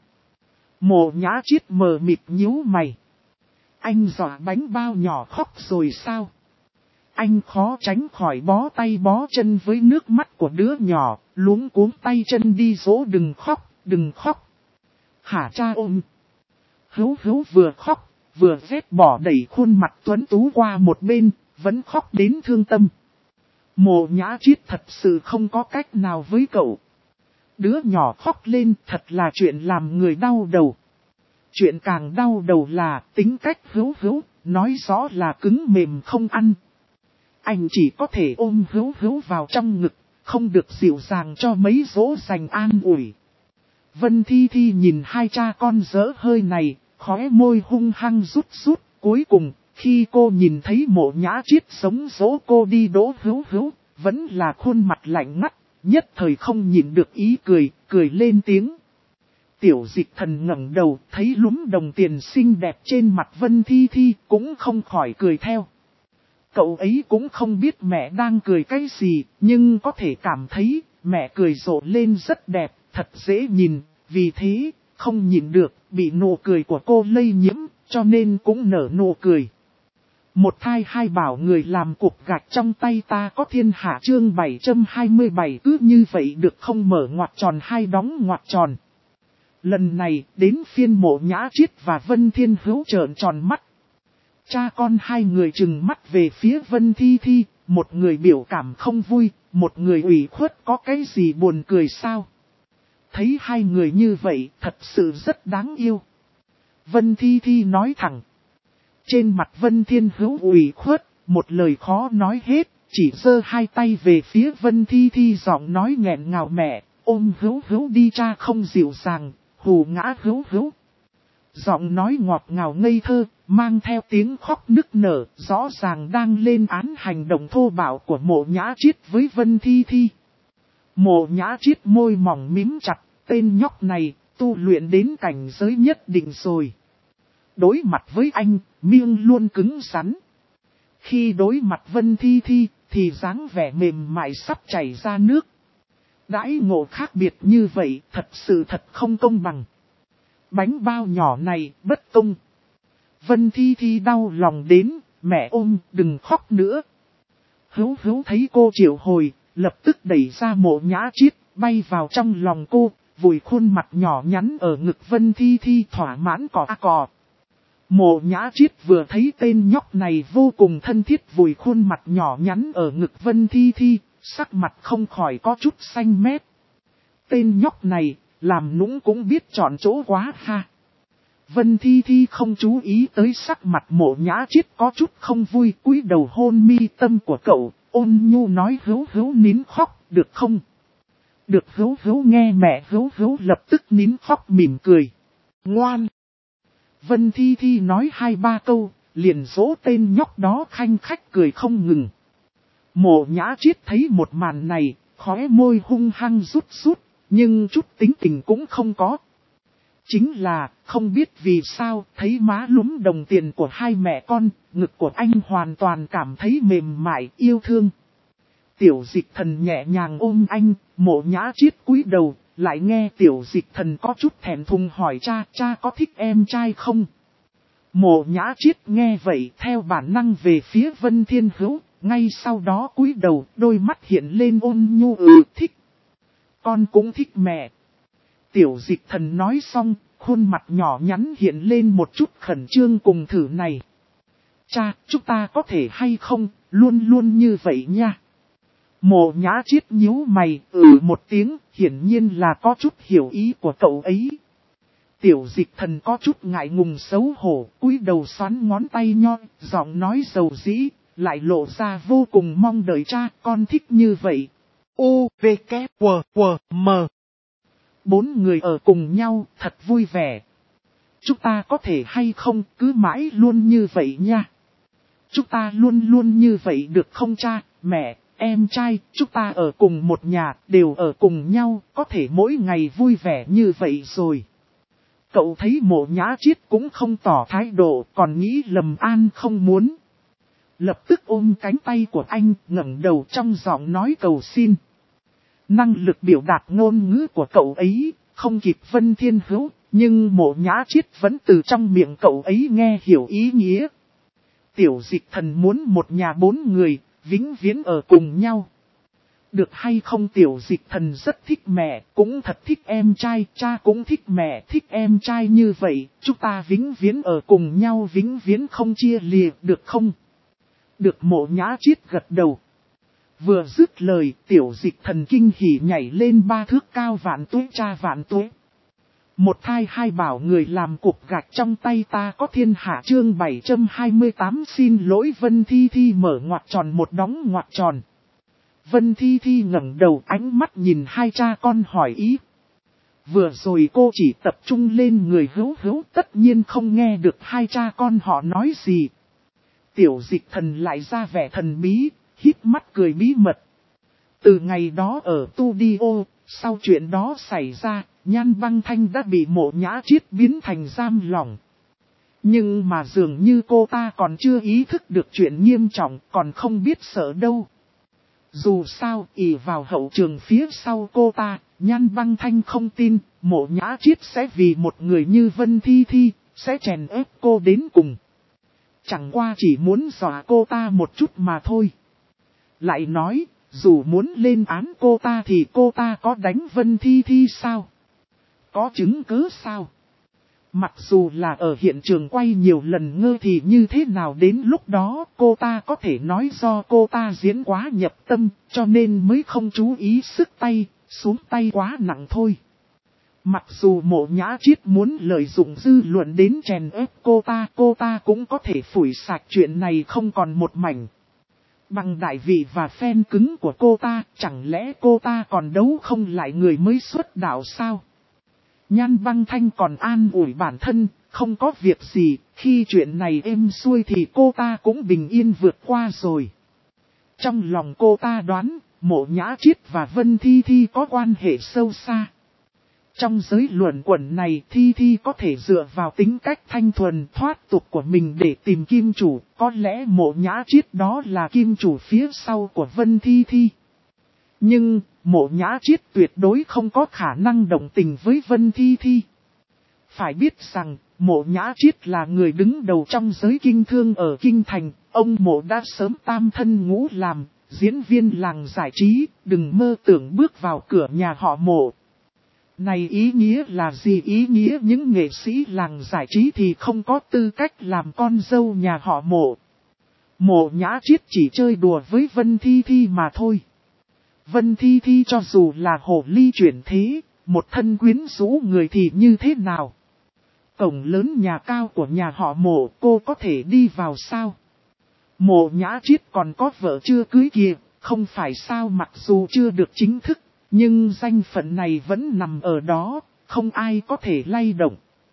Mộ Nhã Chiết mờ mịt nhíu mày. Anh dọa bánh bao nhỏ khóc rồi sao? Anh khó tránh khỏi bó tay bó chân với nước mắt của đứa nhỏ, luống cuống tay chân đi dỗ đừng khóc. Hả cha ôm. Hữu Hữu vừa khóc, vừa vét bỏ đẩy khuôn mặt tuấn tú qua một bên, vẫn khóc đến thương tâm. Mộ Nhã Chiết thật sự không có cách nào với cậu. Đứa nhỏ khóc lên thật là chuyện làm người đau đầu. Chuyện càng đau đầu là tính cách Hữu Hữu, nói rõ là cứng mềm không ăn. Anh chỉ có thể ôm Hữu Hữu vào trong ngực, không được dịu dàng cho mấy dỗ dành an ủi. Vân Thi Thi nhìn hai cha con dỡ hơi này, khóe môi hung hăng rút rút, cuối cùng, khi cô nhìn thấy Mộ Nhã Chiết sống dỗ cô đi đỗ Hữu Hữu, vẫn là khuôn mặt lạnh ngắt, nhất thời không nhịn được ý cười, cười lên tiếng. Tiểu Dịch Thần ngẩng đầu, thấy lúm đồng tiền xinh đẹp trên mặt Vân Thi Thi, cũng không khỏi cười theo. Cậu ấy cũng không biết mẹ đang cười cái gì, nhưng có thể cảm thấy mẹ cười rộ lên rất đẹp, thật dễ nhìn, vì thế, không nhịn được, bị nụ cười của cô lây nhiễm, cho nên cũng nở nụ cười. Một thai hai bảo người làm cục gạch trong tay ta có thiên hạ chương 727 cứ như vậy được không mở ngoặc tròn hai đóng ngoặc tròn. Lần này đến phiên Mộ Nhã Chiết và Vân Thiên Hữu trợn tròn mắt. Cha con hai người trừng mắt về phía Vân Thi Thi, một người biểu cảm không vui, một người ủy khuất có cái gì buồn cười sao. Thấy hai người như vậy thật sự rất đáng yêu. Vân Thi Thi nói thẳng. Trên mặt Vân Thiên Hữu ủy khuất, một lời khó nói hết, chỉ giơ hai tay về phía Vân Thi Thi giọng nói nghẹn ngào mẹ, ôm Hữu Hữu đi cha không dịu dàng, hù ngã Hữu Hữu. Giọng nói ngọt ngào ngây thơ, mang theo tiếng khóc nức nở, rõ ràng đang lên án hành động thô bạo của Mộ Nhã Chiết với Vân Thi Thi. Mộ Nhã Chiết môi mỏng mím chặt, tên nhóc này, tu luyện đến cảnh giới nhất định rồi. Đối mặt với anh, miệng luôn cứng rắn. Khi đối mặt Vân Thi Thi, thì dáng vẻ mềm mại sắp chảy ra nước. Đãi ngộ khác biệt như vậy, thật sự thật không công bằng. Bánh bao nhỏ này, bất công. Vân Thi Thi đau lòng đến, mẹ ôm, đừng khóc nữa. Hữu Hữu thấy cô triệu hồi, lập tức đẩy ra Mộ Nhã Chiết, bay vào trong lòng cô, vùi khuôn mặt nhỏ nhắn ở ngực Vân Thi Thi thỏa mãn cò cò. Mộ Nhã Chiết vừa thấy tên nhóc này vô cùng thân thiết vùi khuôn mặt nhỏ nhắn ở ngực Vân Thi Thi, sắc mặt không khỏi có chút xanh mét. Tên nhóc này, làm nũng cũng biết chọn chỗ quá ha. Vân Thi Thi không chú ý tới sắc mặt Mộ Nhã Chiết có chút không vui, cúi đầu hôn mi tâm của cậu, ôn nhu nói Hữu Hữu nín khóc, được không? Được. Hữu Hữu nghe mẹ. Hữu Hữu lập tức nín khóc mỉm cười. Ngoan! Vân Thi Thi nói 2-3 câu, liền dỗ tên nhóc đó khanh khách cười không ngừng. Mộ Nhã Chiết thấy một màn này, khóe môi hung hăng rút rút, nhưng chút tính tình cũng không có. Chính là, không biết vì sao, thấy má lúm đồng tiền của hai mẹ con, ngực của anh hoàn toàn cảm thấy mềm mại, yêu thương. Tiểu Dịch Thần nhẹ nhàng ôm anh, Mộ Nhã Chiết cúi đầu, lại nghe Tiểu Dịch Thần có chút thẹn thùng hỏi cha có thích em trai không? Mộ Nhã Chiết nghe vậy theo bản năng về phía Vân Thiên Hữu, ngay sau đó cúi đầu, đôi mắt hiện lên ôn nhu thích. Con cũng thích mẹ. Tiểu Dịch Thần nói xong, khuôn mặt nhỏ nhắn hiện lên một chút khẩn trương cùng thử này. Cha, chúng ta có thể hay không, luôn luôn như vậy nha. Mộ Nhã Chiết nhíu mày, một tiếng, hiển nhiên là có chút hiểu ý của cậu ấy. Tiểu Dịch Thần có chút ngại ngùng xấu hổ, cúi đầu xoắn ngón tay nhon, giọng nói dầu dĩ, lại lộ ra vô cùng mong đợi cha, con thích như vậy. U, V, K, W, W, M. 4 người ở cùng nhau, thật vui vẻ. Chúng ta có thể hay không, cứ mãi luôn như vậy nha. Chúng ta luôn luôn như vậy được không cha, mẹ, em trai, chúng ta ở cùng một nhà, đều ở cùng nhau, có thể mỗi ngày vui vẻ như vậy rồi. Cậu thấy Mộ Nhã Chiết cũng không tỏ thái độ, còn nghĩ Lâm An không muốn. Lập tức ôm cánh tay của anh, ngẩng đầu trong giọng nói cầu xin. Năng lực biểu đạt ngôn ngữ của cậu ấy, không kịp Vân Thiên Hữu, nhưng Mộ Nhã Chiết vẫn từ trong miệng cậu ấy nghe hiểu ý nghĩa. Tiểu Dịch Thần muốn một nhà 4 người, vĩnh viễn ở cùng nhau. Được hay không? Tiểu Dịch Thần rất thích mẹ, cũng thật thích em trai, cha cũng thích mẹ, thích em trai như vậy, chúng ta vĩnh viễn ở cùng nhau, vĩnh viễn không chia lìa, được không? Được. Mộ Nhã Chiết gật đầu. Vừa dứt lời, tiểu dịch thần kinh hỉ nhảy lên 3 thước cao vạn tuế cha vạn tuế. Một thai hai bảo người làm cục gạch trong tay ta có thiên hạ chương 728 xin lỗi Vân Thi Thi mở ngoặc tròn một đóng ngoặc tròn. Vân Thi Thi ngẩng đầu ánh mắt nhìn hai cha con hỏi ý. Vừa rồi cô chỉ tập trung lên người hữu hữu tất nhiên không nghe được hai cha con họ nói gì. Tiểu dịch thần lại ra vẻ thần bí, hít mắt cười bí mật. Từ ngày đó ở studio, sau chuyện đó xảy ra, Nhan Băng Thanh đã bị Mộ Nhã Triết biến thành giam lỏng. Nhưng mà dường như cô ta còn chưa ý thức được chuyện nghiêm trọng, còn không biết sợ đâu. Dù sao, ỷ vào hậu trường phía sau cô ta, Nhan Băng Thanh không tin, Mộ Nhã Triết sẽ vì một người như Vân Thi Thi, sẽ chèn ép cô đến cùng. Chẳng qua chỉ muốn dọa cô ta một chút mà thôi. Lại nói, dù muốn lên án cô ta thì cô ta có đánh Vân Thi Thi sao? Có chứng cứ sao? Mặc dù là ở hiện trường quay nhiều lần ngơ thì như thế nào đến lúc đó cô ta có thể nói do cô ta diễn quá nhập tâm cho nên mới không chú ý sức tay, xuống tay quá nặng thôi. Mặc dù Mộ Nhã Triết muốn lợi dụng dư luận đến chèn ép cô ta cũng có thể phủi sạch chuyện này không còn một mảnh. Bằng đại vị và phen cứng của cô ta, chẳng lẽ cô ta còn đấu không lại người mới xuất đạo sao? Nhan Băng Thanh còn an ủi bản thân, không có việc gì, khi chuyện này êm xuôi thì cô ta cũng bình yên vượt qua rồi. Trong lòng cô ta đoán, Mộ Nhã Triết và Vân Thi Thi có quan hệ sâu xa. Trong giới luận quẩn này Thi Thi có thể dựa vào tính cách thanh thuần thoát tục của mình để tìm kim chủ, có lẽ Mộ Nhã Triết đó là kim chủ phía sau của Vân Thi Thi. Nhưng, Mộ Nhã Triết tuyệt đối không có khả năng đồng tình với Vân Thi Thi. Phải biết rằng, Mộ Nhã Triết là người đứng đầu trong giới kinh thương ở Kinh Thành, ông Mộ đã sớm tam thân ngũ làm, diễn viên làng giải trí, đừng mơ tưởng bước vào cửa nhà họ Mộ. Này ý nghĩa là gì? Ý nghĩa những nghệ sĩ làng giải trí thì không có tư cách làm con dâu nhà họ Mộ. Mộ Nhã Triết chỉ chơi đùa với Vân Thi Thi mà thôi. Vân Thi Thi cho dù là hồ ly chuyển thế, một thân quyến rũ người thì như thế nào? Cổng lớn nhà cao của nhà họ Mộ cô có thể đi vào sao? Mộ Nhã Triết còn có vợ chưa cưới kìa, không phải sao? Mặc dù chưa được chính thức, nhưng danh phận này vẫn nằm ở đó, không ai có thể lay động.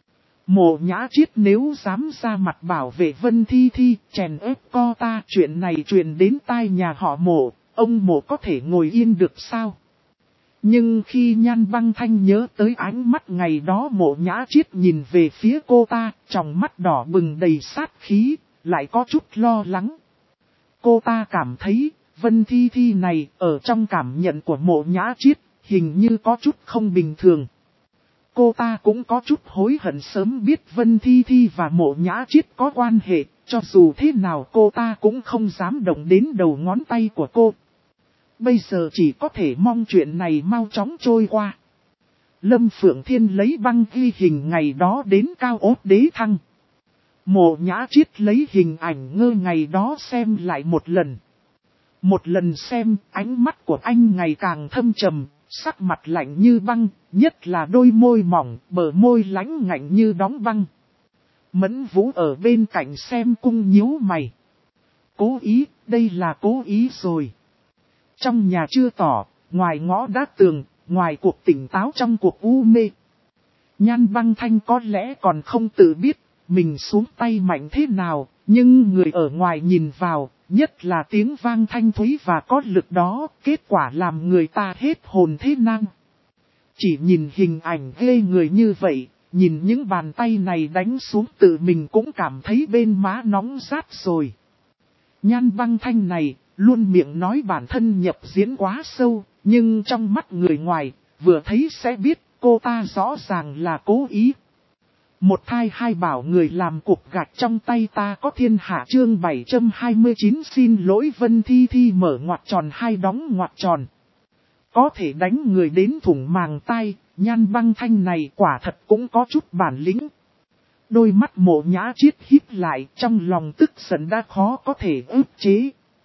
Mộ Nhã Triết nếu dám ra mặt bảo vệ Vân Thi Thi, chèn ép cô ta, chuyện này truyền đến tai nhà họ Mộ, ông Mộ có thể ngồi yên được sao? Nhưng khi Nhan Băng Thanh nhớ tới ánh mắt ngày đó Mộ Nhã Triết nhìn về phía cô ta, trong mắt đỏ bừng đầy sát khí, lại có chút lo lắng. Cô ta cảm thấy, Vân Thi Thi này, ở trong cảm nhận của Mộ Nhã Triết, hình như có chút không bình thường. Cô ta cũng có chút hối hận sớm biết Vân Thi Thi và Mộ Nhã Triết có quan hệ, cho dù thế nào cô ta cũng không dám động đến đầu ngón tay của cô. Bây giờ chỉ có thể mong chuyện này mau chóng trôi qua. Lâm Phượng Thiên lấy băng ghi hình ngày đó đến Cao Ốt Đế Thăng. Mộ Nhã Triết lấy hình ảnh ngơ ngày đó xem lại một lần. Một lần xem, ánh mắt của anh ngày càng thâm trầm, sắc mặt lạnh như băng, nhất là đôi môi mỏng, bờ môi lãnh ngạnh như đóng băng. Mẫn Vũ ở bên cạnh xem cung nhíu mày. Cố ý, đây là cố ý rồi. Trong nhà chưa tỏ, ngoài ngõ đã tường, ngoài cuộc tỉnh táo trong cuộc u mê. Nhan Băng Thanh có lẽ còn không tự biết, mình xuống tay mạnh thế nào, nhưng người ở ngoài nhìn vào, nhất là tiếng vang thanh thúy và có lực đó, kết quả làm người ta hết hồn thế năng. Chỉ nhìn hình ảnh ghê người như vậy, nhìn những bàn tay này đánh xuống tự mình cũng cảm thấy bên má nóng rát rồi. Nhan Băng Thanh này, luôn miệng nói bản thân nhập diễn quá sâu, nhưng trong mắt người ngoài, vừa thấy sẽ biết cô ta rõ ràng là cố ý. Một thai hai bảo người làm cục gạch trong tay ta có thiên hạ chương 729 xin lỗi Vân Thi Thi mở ngoặc tròn hai đóng ngoặc tròn. Có thể đánh người đến thủng màng tay, Nhan Băng Thanh này quả thật cũng có chút bản lĩnh. Đôi mắt Mộ Nhã Triết híp lại trong lòng tức giận đã khó có thể ức chế.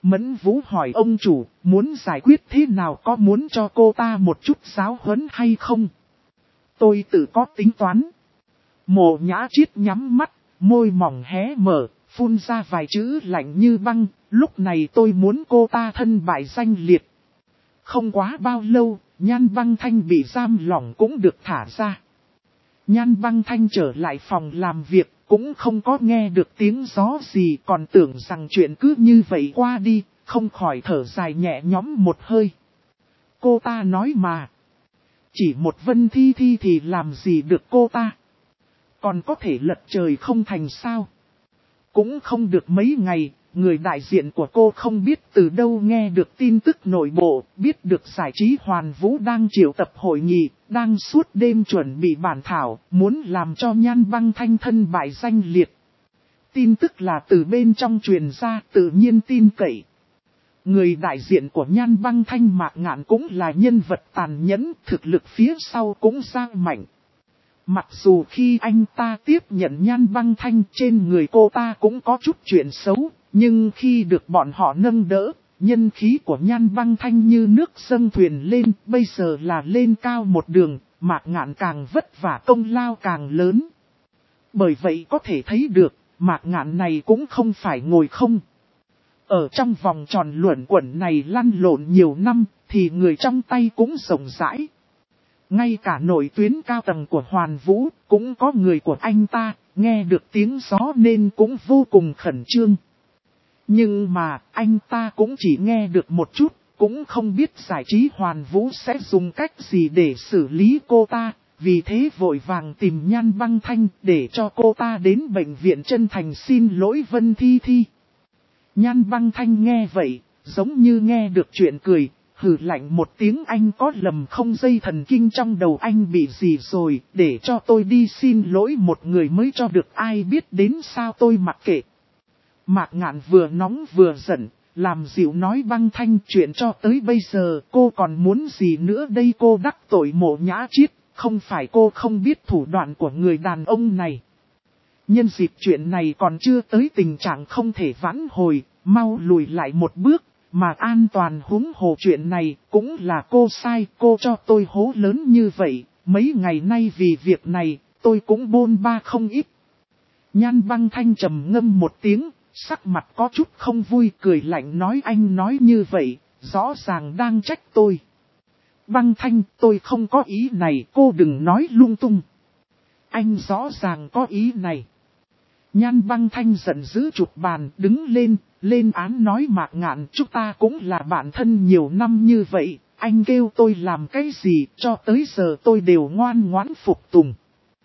Mẫn Vũ hỏi ông chủ, muốn giải quyết thế nào, có muốn cho cô ta một chút giáo huấn hay không? Tôi tự có tính toán. Mộ Nhã Chiết nhắm mắt, môi mỏng hé mở, phun ra vài chữ lạnh như băng, lúc này tôi muốn cô ta thân bại danh liệt. Không quá bao lâu, Nhan Băng Thanh bị giam lỏng cũng được thả ra. Nhan Băng Thanh trở lại phòng làm việc, cũng không có nghe được tiếng gió gì, còn tưởng rằng chuyện cứ như vậy qua đi, không khỏi thở dài nhẹ nhõm một hơi. Cô ta nói mà, chỉ một Vân Thi Thi thì làm gì được cô ta, còn có thể lật trời không thành sao. Cũng không được mấy ngày, người đại diện của cô không biết từ đâu nghe được tin tức nội bộ, biết được giải trí Hoàn Vũ đang triệu tập hội nghị, đang suốt đêm chuẩn bị bản thảo, muốn làm cho Nhan Băng Thanh thân bại danh liệt. Tin tức là từ bên trong truyền ra, tự nhiên tin cậy. Người đại diện của Nhan Băng Thanh Mạc Ngạn cũng là nhân vật tàn nhẫn, thực lực phía sau cũng giang mạnh. Mặc dù khi anh ta tiếp nhận Nhan Băng Thanh, trên người cô ta cũng có chút chuyện xấu, nhưng khi được bọn họ nâng đỡ, nhân khí của Nhan Băng Thanh như nước dâng thuyền lên, bây giờ là lên cao một đường, Mạc Ngạn càng vất vả công lao càng lớn. Bởi vậy có thể thấy được, Mạc Ngạn này cũng không phải ngồi không. Ở trong vòng tròn luẩn quẩn này lăn lộn nhiều năm, thì người trong tay cũng rộng rãi. Ngay cả nội tuyến cao tầng của Hoàn Vũ, cũng có người của anh ta, nghe được tiếng gió nên cũng vô cùng khẩn trương. Nhưng mà, anh ta cũng chỉ nghe được một chút, cũng không biết giải trí Hoàn Vũ sẽ dùng cách gì để xử lý cô ta, vì thế vội vàng tìm Nhan Băng Thanh để cho cô ta đến bệnh viện chân thành xin lỗi Vân Thi Thi. Nhan Băng Thanh nghe vậy, giống như nghe được chuyện cười. Hừ lạnh một tiếng, anh có lầm không, dây thần kinh trong đầu anh bị gì rồi, để cho tôi đi xin lỗi một người mới cho được, ai biết đến sao tôi mặc kệ. Mạc Ngạn vừa nóng vừa giận, làm dịu nói Băng Thanh, chuyện cho tới bây giờ cô còn muốn gì nữa đây, cô đắc tội Mộ Nhã Chiết, không phải cô không biết thủ đoạn của người đàn ông này. Nhân dịp chuyện này còn chưa tới tình trạng không thể vãn hồi, mau lùi lại một bước. Mà an toàn huống hồ chuyện này cũng là cô sai, cô cho tôi hố lớn như vậy, mấy ngày nay vì việc này, tôi cũng bôn ba không ít. Nhan Băng Thanh trầm ngâm một tiếng, sắc mặt có chút không vui, cười lạnh nói, anh nói như vậy, rõ ràng đang trách tôi. Băng Thanh, tôi không có ý này, cô đừng nói lung tung. Anh rõ ràng có ý này. Nhan Băng Thanh giận dữ chụp bàn, đứng lên án nói, Mạc Ngạn, chúng ta cũng là bạn thân nhiều năm như vậy, anh kêu tôi làm cái gì, cho tới giờ tôi đều ngoan ngoãn phục tùng.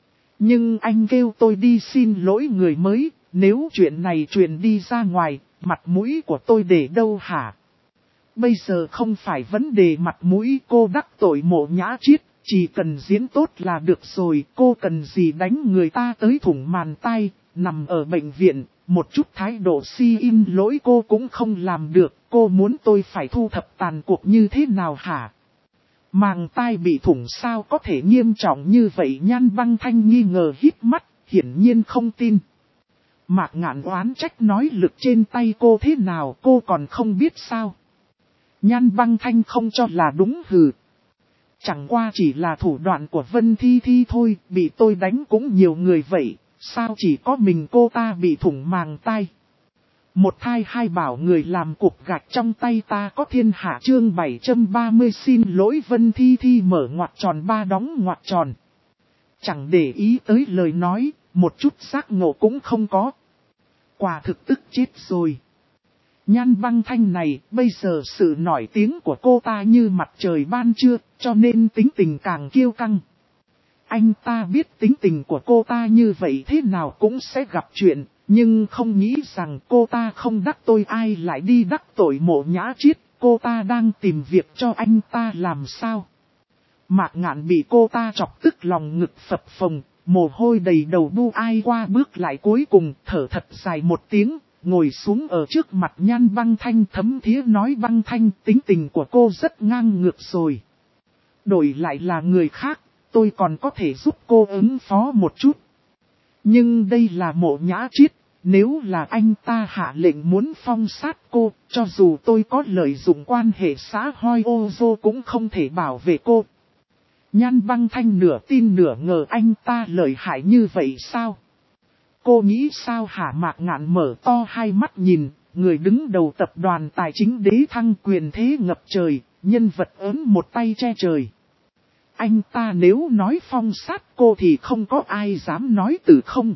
Nhưng anh kêu tôi đi xin lỗi người mới, nếu chuyện này truyền đi ra ngoài, mặt mũi của tôi để đâu hả? Bây giờ không phải vấn đề mặt mũi, cô đắc tội Mộ Nhã Chiết, chỉ cần diễn tốt là được rồi, cô cần gì đánh người ta tới thủng màn tai. Nằm ở bệnh viện, một chút thái độ xin lỗi cô cũng không làm được, cô muốn tôi phải thu thập tàn cuộc như thế nào hả? Màng tai bị thủng sao có thể nghiêm trọng như vậy? Nhan Băng Thanh nghi ngờ hít mắt, hiển nhiên không tin. Mạc Ngạn oán trách nói, lực trên tay cô thế nào cô còn không biết sao? Nhan Băng Thanh không cho là đúng, hừ. Chẳng qua chỉ là thủ đoạn của Vân Thi Thi thôi, bị tôi đánh cũng nhiều người vậy. Sao chỉ có mình cô ta bị thủng màng tai? Một thai hai bảo người làm cục gạch trong tay ta có thiên hạ, chương 730 xin lỗi Vân Thi Thi mở ngoặc tròn ba đóng ngoặc tròn. Chẳng để ý tới lời nói, một chút giác ngộ cũng không có. Quả thực tức chết rồi. Nhan Băng Thanh này, bây giờ sự nổi tiếng của cô ta như mặt trời ban trưa, cho nên tính tình càng kiêu căng. Anh ta biết tính tình của cô ta như vậy thế nào cũng sẽ gặp chuyện, nhưng không nghĩ rằng cô ta không đắc tội ai lại đi đắc tội Mộ Nhã Chiết, cô ta đang tìm việc cho anh ta làm sao. Mạc Ngạn bị cô ta chọc tức lòng ngực phập phồng, mồ hôi đầy đầu bu ai qua bước lại, cuối cùng thở thật dài một tiếng, ngồi xuống ở trước mặt Nhan Băng Thanh thấm thía nói, Băng Thanh, tính tình của cô rất ngang ngược rồi. Đổi lại là người khác, tôi còn có thể giúp cô ứng phó một chút. Nhưng đây là Mộ Nhã Chiết, nếu là anh ta hạ lệnh muốn phong sát cô, cho dù tôi có lợi dụng quan hệ xã hoi ô dô cũng không thể bảo vệ cô. Nhan Băng Thanh nửa tin nửa ngờ anh ta lợi hại như vậy sao? Cô nghĩ sao hả? Mạc Ngạn mở to hai mắt nhìn, người đứng đầu tập đoàn tài chính Đế Thăng quyền thế ngập trời, nhân vật ớn một tay che trời. Anh ta nếu nói phong sát cô thì không có ai dám nói từ không.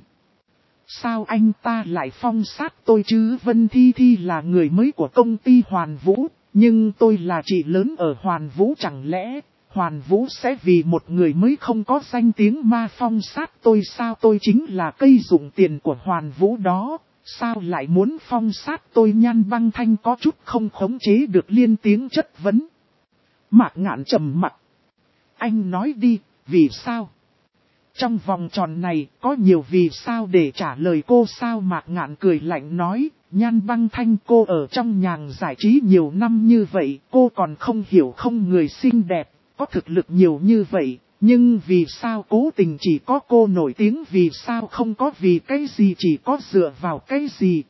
Sao anh ta lại phong sát tôi chứ? Vân Thi Thi là người mới của công ty Hoàn Vũ, nhưng tôi là chị lớn ở Hoàn Vũ, chẳng lẽ Hoàn Vũ sẽ vì một người mới không có danh tiếng ma phong sát tôi sao? Tôi chính là cây dụng tiền của Hoàn Vũ đó, sao lại muốn phong sát tôi? Nhan Băng Thanh có chút không khống chế được liên tiếng chất vấn. Mạc Ngạn trầm mặt. Anh nói đi, vì sao? Trong vòng tròn này có nhiều vì sao để trả lời cô sao? Mạc Ngạn cười lạnh nói, Nhan Băng Thanh, cô ở trong nhàng giải trí nhiều năm như vậy, cô còn không hiểu không người xinh đẹp, có thực lực nhiều như vậy, nhưng vì sao cố tình chỉ có cô nổi tiếng? Vì sao không có vì cái gì, chỉ có dựa vào cái gì?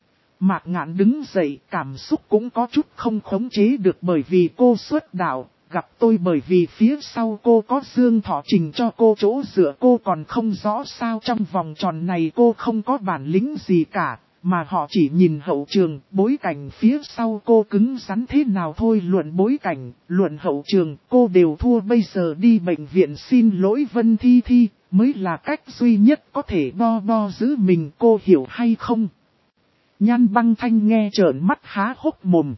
Mạc Ngạn đứng dậy, cảm xúc cũng có chút không khống chế được bởi vì cô xuất đạo. Gặp tôi bởi vì phía sau cô có Dương Thọ Trình cho cô chỗ dựa, cô còn không rõ sao trong vòng tròn này cô không có bản lĩnh gì cả, mà họ chỉ nhìn hậu trường, bối cảnh phía sau cô cứng rắn thế nào thôi. Luận bối cảnh, luận hậu trường, cô đều thua. Bây giờ đi bệnh viện xin lỗi Vân Thi Thi, mới là cách duy nhất có thể bo giữ mình, cô hiểu hay không? Nhan Băng Thanh nghe trợn mắt há hốc mồm.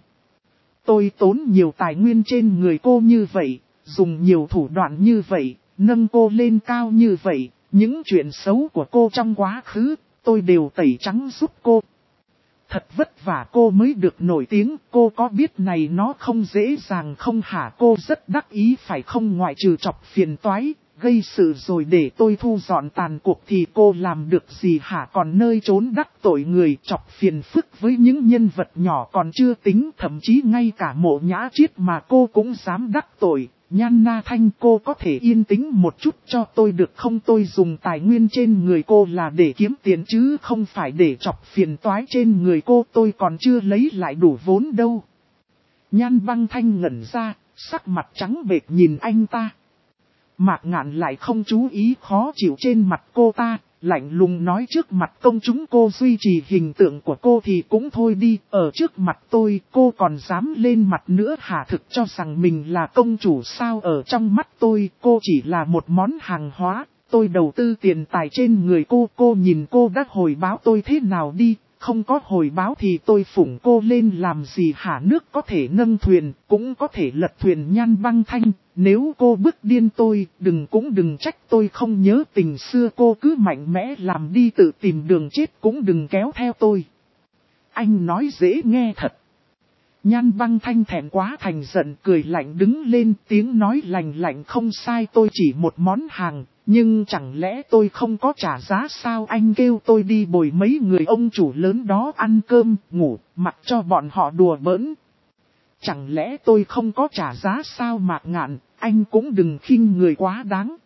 Tôi tốn nhiều tài nguyên trên người cô như vậy, dùng nhiều thủ đoạn như vậy, nâng cô lên cao như vậy, những chuyện xấu của cô trong quá khứ, tôi đều tẩy trắng giúp cô. Thật vất vả cô mới được nổi tiếng, cô có biết này nó không dễ dàng không hả? Cô rất đắc ý phải không? Ngoại trừ chọc phiền toái, gây sự rồi để tôi thu dọn tàn cuộc thì cô làm được gì hả? Còn nơi trốn đắc tội người, chọc phiền phức với những nhân vật nhỏ còn chưa tính, thậm chí ngay cả Mộ Nhã Triết mà cô cũng dám đắc tội. Nhan Na Thanh, cô có thể yên tĩnh một chút cho tôi được không? Tôi dùng tài nguyên trên người cô là để kiếm tiền chứ không phải để chọc phiền toái trên người cô, tôi còn chưa lấy lại đủ vốn đâu. Nhan Băng Thanh ngẩn ra, sắc mặt trắng bệch nhìn anh ta. Mạc Ngạn lại không chú ý khó chịu trên mặt cô ta, lạnh lùng nói, trước mặt công chúng cô duy trì hình tượng của cô thì cũng thôi đi, ở trước mặt tôi cô còn dám lên mặt nữa hả? Thực cho rằng mình là công chủ sao? Ở trong mắt tôi, cô chỉ là một món hàng hóa, tôi đầu tư tiền tài trên người cô nhìn cô đã hồi báo tôi thế nào đi? Không có hồi báo thì tôi phủng cô lên làm gì hả? Nước có thể nâng thuyền, cũng có thể lật thuyền. Nhan Băng Thanh, nếu cô bức điên tôi, đừng trách tôi không nhớ tình xưa. Cô cứ mạnh mẽ làm đi, tự tìm đường chết cũng đừng kéo theo tôi. Anh nói dễ nghe thật. Nhan Băng Thanh thẹn quá thành giận, cười lạnh đứng lên, tiếng nói lạnh không sai, tôi chỉ một món hàng. Nhưng chẳng lẽ tôi không có trả giá sao? Anh kêu tôi đi bồi mấy người ông chủ lớn đó ăn cơm, ngủ, mặc cho bọn họ đùa bỡn. Chẳng lẽ tôi không có trả giá sao? Mạc Ngạn, anh cũng đừng khinh người quá đáng.